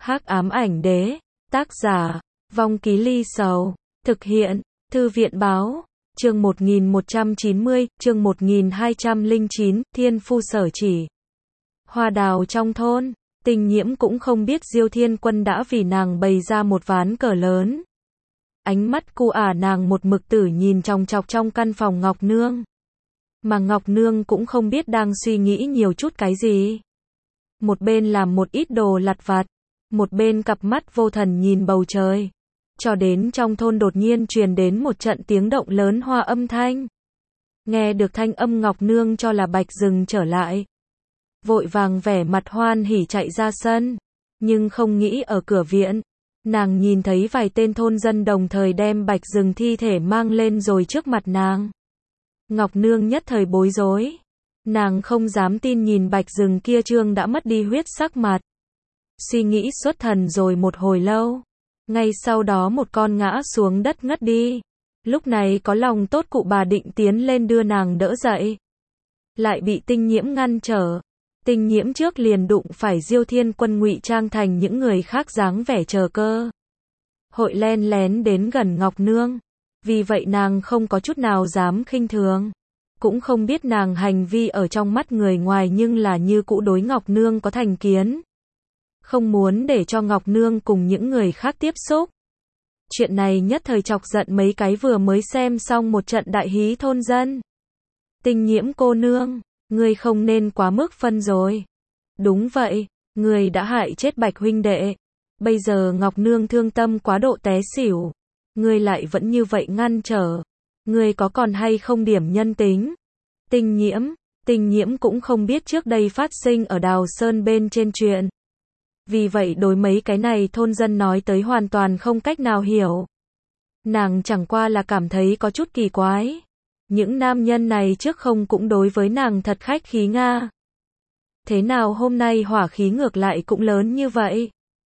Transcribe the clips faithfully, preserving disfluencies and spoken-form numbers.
Hắc ám ảnh đế, tác giả, Vong Ký Ly Sầu, thực hiện, Thư viện báo, chương một nghìn một trăm chín mươi, chương một nghìn hai trăm lẻ chín, Thiên Phu Sở Chỉ. Hoa đào trong thôn, Tình Nhiễm cũng không biết Diêu Thiên Quân đã vì nàng bày ra một ván cờ lớn. Ánh mắt cu ả nàng một mực tử nhìn chòng chọc trong căn phòng Ngọc Nương. Mà Ngọc Nương cũng không biết đang suy nghĩ nhiều chút cái gì. Một bên làm một ít đồ lặt vặt, một bên cặp mắt vô thần nhìn bầu trời. Cho đến trong thôn đột nhiên truyền đến một trận tiếng động lớn hoa âm thanh. Nghe được thanh âm, Ngọc Nương cho là Bạch Dừng trở lại. Vội vàng vẻ mặt hoan hỉ chạy ra sân. Nhưng không nghĩ ở cửa viện, nàng nhìn thấy vài tên thôn dân đồng thời đem Bạch Dừng thi thể mang lên rồi trước mặt nàng. Ngọc Nương nhất thời bối rối. Nàng không dám tin nhìn Bạch Dừng kia trương đã mất đi huyết sắc mặt. Suy nghĩ xuất thần rồi một hồi lâu. Ngay sau đó một con ngã xuống đất ngất đi. Lúc này có lòng tốt cụ bà định tiến lên đưa nàng đỡ dậy. Lại bị Tinh Nhiễm ngăn trở. Tinh Nhiễm trước liền đụng phải Diêu Thiên Quân ngụy trang thành những người khác dáng vẻ chờ cơ hội len lén đến gần Ngọc Nương. Vì vậy nàng không có chút nào dám khinh thường. Cũng không biết nàng hành vi ở trong mắt người ngoài nhưng là như cũ đối Ngọc Nương có thành kiến. Không muốn để cho Ngọc Nương cùng những người khác tiếp xúc. Chuyện này nhất thời chọc giận mấy cái vừa mới xem xong một trận đại hí thôn dân. Tinh Nhiễm cô nương, ngươi không nên quá mức phân rồi. Đúng vậy, ngươi đã hại chết Bạch huynh đệ. Bây giờ Ngọc Nương thương tâm quá độ té xỉu. Ngươi lại vẫn như vậy ngăn trở. Ngươi có còn hay không điểm nhân tính? Tinh Nhiễm, Tinh Nhiễm cũng không biết trước đây phát sinh ở Đào Sơn bên trên chuyện. Vì vậy đối mấy cái này thôn dân nói tới hoàn toàn không cách nào hiểu. Nàng chẳng qua là cảm thấy có chút kỳ quái. Những nam nhân này trước không cũng đối với nàng thật khách khí nga. Thế nào hôm nay hỏa khí ngược lại cũng lớn như vậy?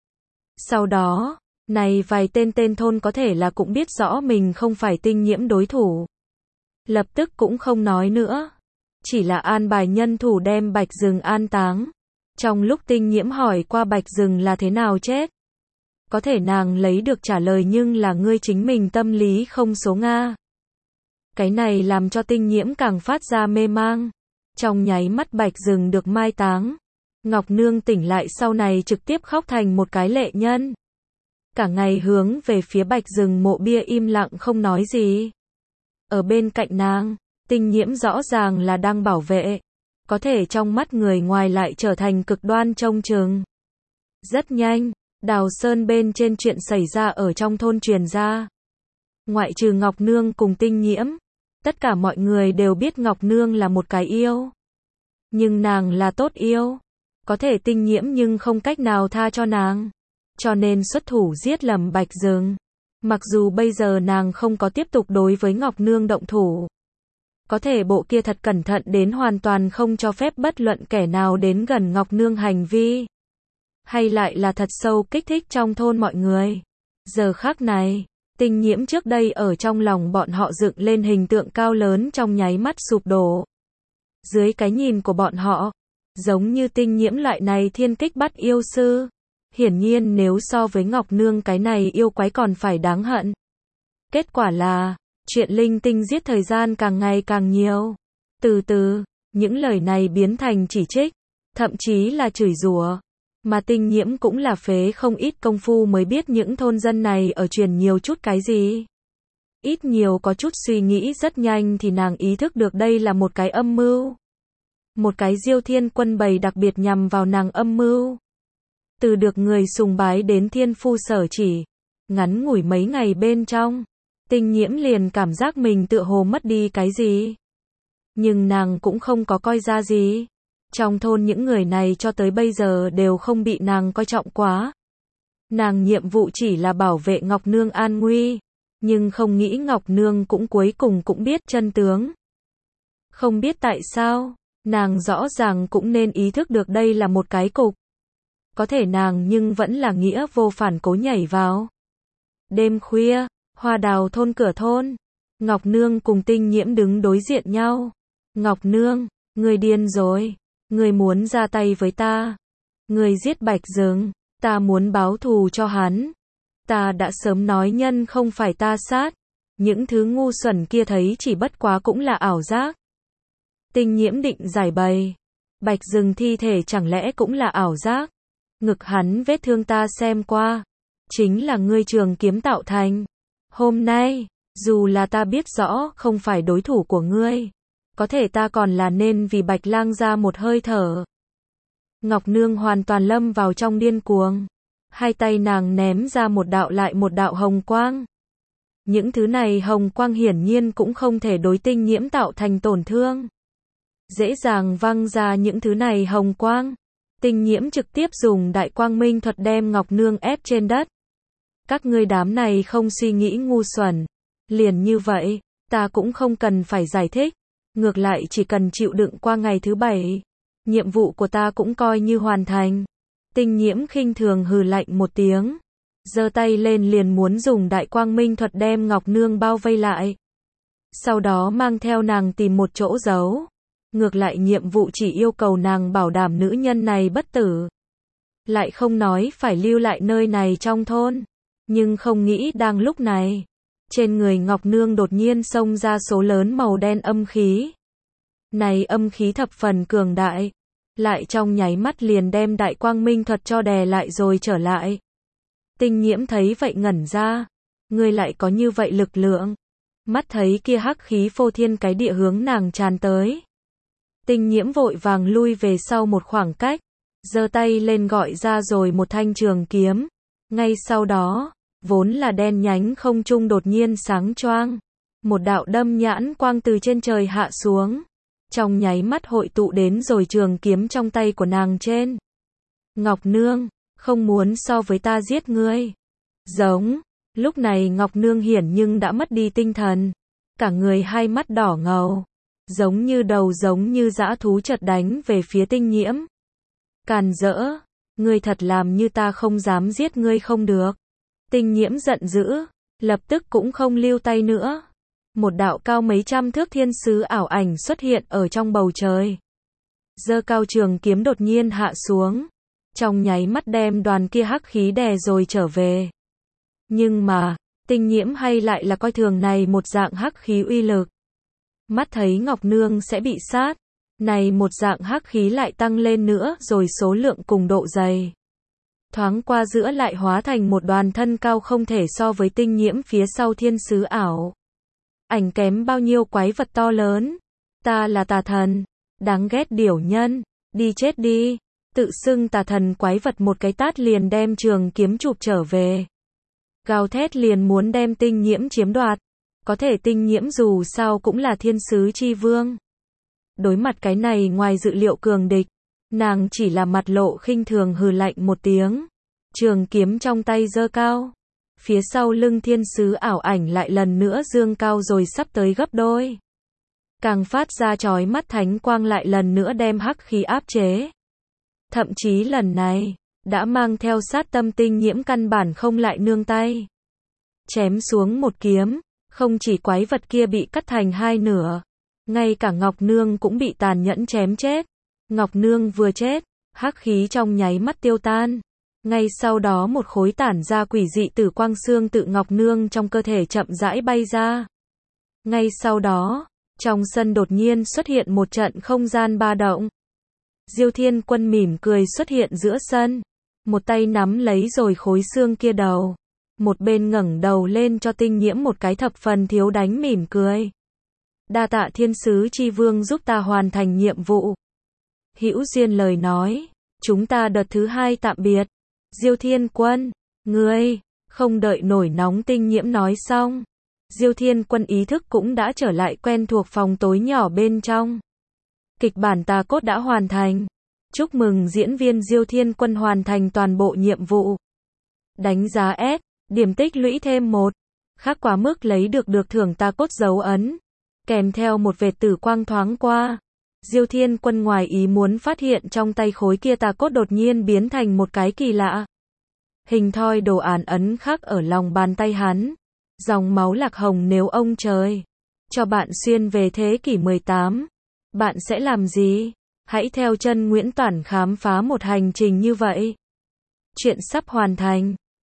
Sau đó, này vài tên tên thôn có thể là cũng biết rõ mình không phải Tinh Nhiễm đối thủ. Lập tức cũng không nói nữa. Chỉ là an bài nhân thủ đem Bạch Dừng an táng. Trong lúc Tinh Nhiễm hỏi qua Bạch Dừng là thế nào chết, có thể nàng lấy được trả lời nhưng là ngươi chính mình tâm lý không số nga. Cái này làm cho Tinh Nhiễm càng phát ra mê mang. Trong nháy mắt Bạch Dừng được mai táng, Ngọc Nương tỉnh lại sau này trực tiếp khóc thành một cái lệ nhân. Cả ngày hướng về phía Bạch Dừng mộ bia im lặng không nói gì. Ở bên cạnh nàng, Tinh Nhiễm rõ ràng là đang bảo vệ. Có thể trong mắt người ngoài lại trở thành cực đoan trông chừng. Rất nhanh, Đào Sơn bên trên chuyện xảy ra ở trong thôn truyền ra. Ngoại trừ Ngọc Nương cùng Tinh Nhiễm, tất cả mọi người đều biết Ngọc Nương là một cái yêu. Nhưng nàng là tốt yêu. Có thể Tinh Nhiễm nhưng không cách nào tha cho nàng. Cho nên xuất thủ giết lầm Bạch Dừng. Mặc dù bây giờ nàng không có tiếp tục đối với Ngọc Nương động thủ. Có thể bộ kia thật cẩn thận đến hoàn toàn không cho phép bất luận kẻ nào đến gần Ngọc Nương hành vi. Hay lại là thật sâu kích thích trong thôn mọi người. Giờ khắc này, Tinh Nhiễm trước đây ở trong lòng bọn họ dựng lên hình tượng cao lớn trong nháy mắt sụp đổ. Dưới cái nhìn của bọn họ, giống như Tinh Nhiễm loại này thiên kích bắt yêu sư. Hiển nhiên nếu so với Ngọc Nương cái này yêu quái còn phải đáng hận. Kết quả là, chuyện linh tinh giết thời gian càng ngày càng nhiều. Từ từ, những lời này biến thành chỉ trích, thậm chí là chửi rủa. Mà Tinh Nhiễm cũng là phế không ít công phu mới biết những thôn dân này ở truyền nhiều chút cái gì. Ít nhiều có chút suy nghĩ rất nhanh thì nàng ý thức được đây là một cái âm mưu. Một cái Diêu Thiên Quân bày đặc biệt nhằm vào nàng âm mưu. Từ được người sùng bái đến Thiên Phu Sở Chỉ, ngắn ngủi mấy ngày bên trong, Tinh Nhiễm liền cảm giác mình tựa hồ mất đi cái gì. Nhưng nàng cũng không có coi ra gì. Trong thôn những người này cho tới bây giờ đều không bị nàng coi trọng quá. Nàng nhiệm vụ chỉ là bảo vệ Ngọc Nương an nguy. Nhưng không nghĩ Ngọc Nương cũng cuối cùng cũng biết chân tướng. Không biết tại sao, nàng rõ ràng cũng nên ý thức được đây là một cái cục. Có thể nàng nhưng vẫn là nghĩa vô phản cố nhảy vào. Đêm khuya, Hoa Đào thôn cửa thôn, Ngọc Nương cùng Tinh Nhiễm đứng đối diện nhau. Ngọc Nương, ngươi điên rồi, ngươi muốn ra tay với ta. Ngươi giết Bạch Dừng, Ta muốn báo thù cho hắn. Ta đã sớm nói nhân không phải ta sát. Những thứ ngu xuẩn kia thấy chỉ bất quá cũng là ảo giác. Tinh Nhiễm định giải bày. Bạch Dừng thi thể chẳng lẽ cũng là ảo giác? Ngực hắn vết thương ta xem qua. Chính là ngươi trường kiếm tạo thành. Hôm nay, dù là ta biết rõ không phải đối thủ của ngươi. Có thể ta còn là nên vì Bạch Lang ra một hơi thở. Ngọc Nương hoàn toàn lâm vào trong điên cuồng. Hai tay nàng ném ra một đạo lại một đạo hồng quang. Những thứ này hồng quang hiển nhiên cũng không thể đối Tinh Nhiễm tạo thành tổn thương. Dễ dàng văng ra những thứ này hồng quang. Tinh Nhiễm trực tiếp dùng đại quang minh thuật đem Ngọc Nương ép trên đất. Các ngươi đám này không suy nghĩ ngu xuẩn. Liền như vậy, ta cũng không cần phải giải thích. Ngược lại chỉ cần chịu đựng qua ngày thứ bảy. Nhiệm vụ của ta cũng coi như hoàn thành. Tinh Nhiễm khinh thường hừ lạnh một tiếng. Giơ tay lên liền muốn dùng đại quang minh thuật đem Ngọc Nương bao vây lại. Sau đó mang theo nàng tìm một chỗ giấu. Ngược lại nhiệm vụ chỉ yêu cầu nàng bảo đảm nữ nhân này bất tử. Lại không nói phải lưu lại nơi này trong thôn. Nhưng không nghĩ đang lúc này. Trên người Ngọc Nương đột nhiên xông ra số lớn màu đen âm khí. Này âm khí thập phần cường đại. Lại trong nháy mắt liền đem đại quang minh thuật cho đè lại rồi trở lại. Tinh Nhiễm thấy vậy ngẩn ra. Ngươi lại có như vậy lực lượng. Mắt thấy kia hắc khí phô thiên cái địa hướng nàng tràn tới. Tinh Nhiễm vội vàng lui về sau một khoảng cách. Giơ tay lên gọi ra rồi một thanh trường kiếm. Ngay sau đó, vốn là đen nhánh không trung đột nhiên sáng choang. Một đạo đâm nhãn quang từ trên trời hạ xuống. Trong nháy mắt hội tụ đến rồi trường kiếm trong tay của nàng trên. Ngọc Nương, không muốn so với ta giết ngươi. Giống, lúc này Ngọc Nương hiển nhưng đã mất đi tinh thần. Cả người hai mắt đỏ ngầu. Giống như đầu giống như dã thú chợt đánh về phía Tinh Nhiễm. Càn rỡ, ngươi thật làm như ta không dám giết ngươi không được. Tinh Nhiễm giận dữ, lập tức cũng không lưu tay nữa. Một đạo cao mấy trăm thước thiên sứ ảo ảnh xuất hiện ở trong bầu trời. Giơ cao trường kiếm đột nhiên hạ xuống. Trong nháy mắt đem đoàn kia hắc khí đè rồi trở về. Nhưng mà, Tinh Nhiễm hay lại là coi thường này một dạng hắc khí uy lực. Mắt thấy Ngọc Nương sẽ bị sát. Này một dạng hắc khí lại tăng lên nữa rồi số lượng cùng độ dày. Thoáng qua giữa lại hóa thành một đoàn thân cao không thể so với Tinh Nhiễm phía sau thiên sứ ảo. Ảnh kém bao nhiêu quái vật to lớn. Ta là tà thần. Đáng ghét điểu nhân. Đi chết đi. Tự xưng tà thần quái vật một cái tát liền đem trường kiếm chụp trở về. Gào thét liền muốn đem Tinh Nhiễm chiếm đoạt. Có thể Tinh Nhiễm dù sao cũng là thiên sứ chi vương. Đối mặt cái này ngoài dự liệu cường địch. Nàng chỉ là mặt lộ khinh thường hừ lạnh một tiếng. Trường kiếm trong tay giơ cao. Phía sau lưng thiên sứ ảo ảnh lại lần nữa dương cao rồi sắp tới gấp đôi. Càng phát ra chói mắt thánh quang lại lần nữa đem hắc khí áp chế. Thậm chí lần này, đã mang theo sát tâm Tinh Nhiễm căn bản không lại nương tay. Chém xuống một kiếm, không chỉ quái vật kia bị cắt thành hai nửa. Ngay cả Ngọc Nương cũng bị tàn nhẫn chém chết. Ngọc Nương vừa chết, hắc khí trong nháy mắt tiêu tan. Ngay sau đó một khối tản ra quỷ dị tử quang xương tự Ngọc Nương trong cơ thể chậm rãi bay ra. Ngay sau đó, trong sân đột nhiên xuất hiện một trận không gian ba động. Diêu Thiên Quân mỉm cười xuất hiện giữa sân. Một tay nắm lấy rồi khối xương kia đầu. Một bên ngẩng đầu lên cho Tinh Nhiễm một cái thập phần thiếu đánh mỉm cười. Đa tạ thiên sứ chi vương giúp ta hoàn thành nhiệm vụ. Hữu duyên lời nói, chúng ta đợt thứ hai tạm biệt. Diêu Thiên Quân, ngươi, không đợi nổi nóng Tinh Nhiễm nói xong. Diêu Thiên Quân ý thức cũng đã trở lại quen thuộc phòng tối nhỏ bên trong. Kịch bản tà cốt đã hoàn thành. Chúc mừng diễn viên Diêu Thiên Quân hoàn thành toàn bộ nhiệm vụ. Đánh giá S, điểm tích lũy thêm một. Khác quá mức lấy được được thưởng tà cốt dấu ấn. Kèm theo một vệt tử quang thoáng qua. Diêu Thiên Quân ngoài ý muốn phát hiện trong tay khối kia tà cốt đột nhiên biến thành một cái kỳ lạ. Hình thoi đồ án ấn khắc ở lòng bàn tay hắn. Dòng máu lạc hồng nếu ông trời cho bạn xuyên về thế kỷ mười tám. Bạn sẽ làm gì? Hãy theo chân Nguyễn Toản khám phá một hành trình như vậy. Chuyện sắp hoàn thành.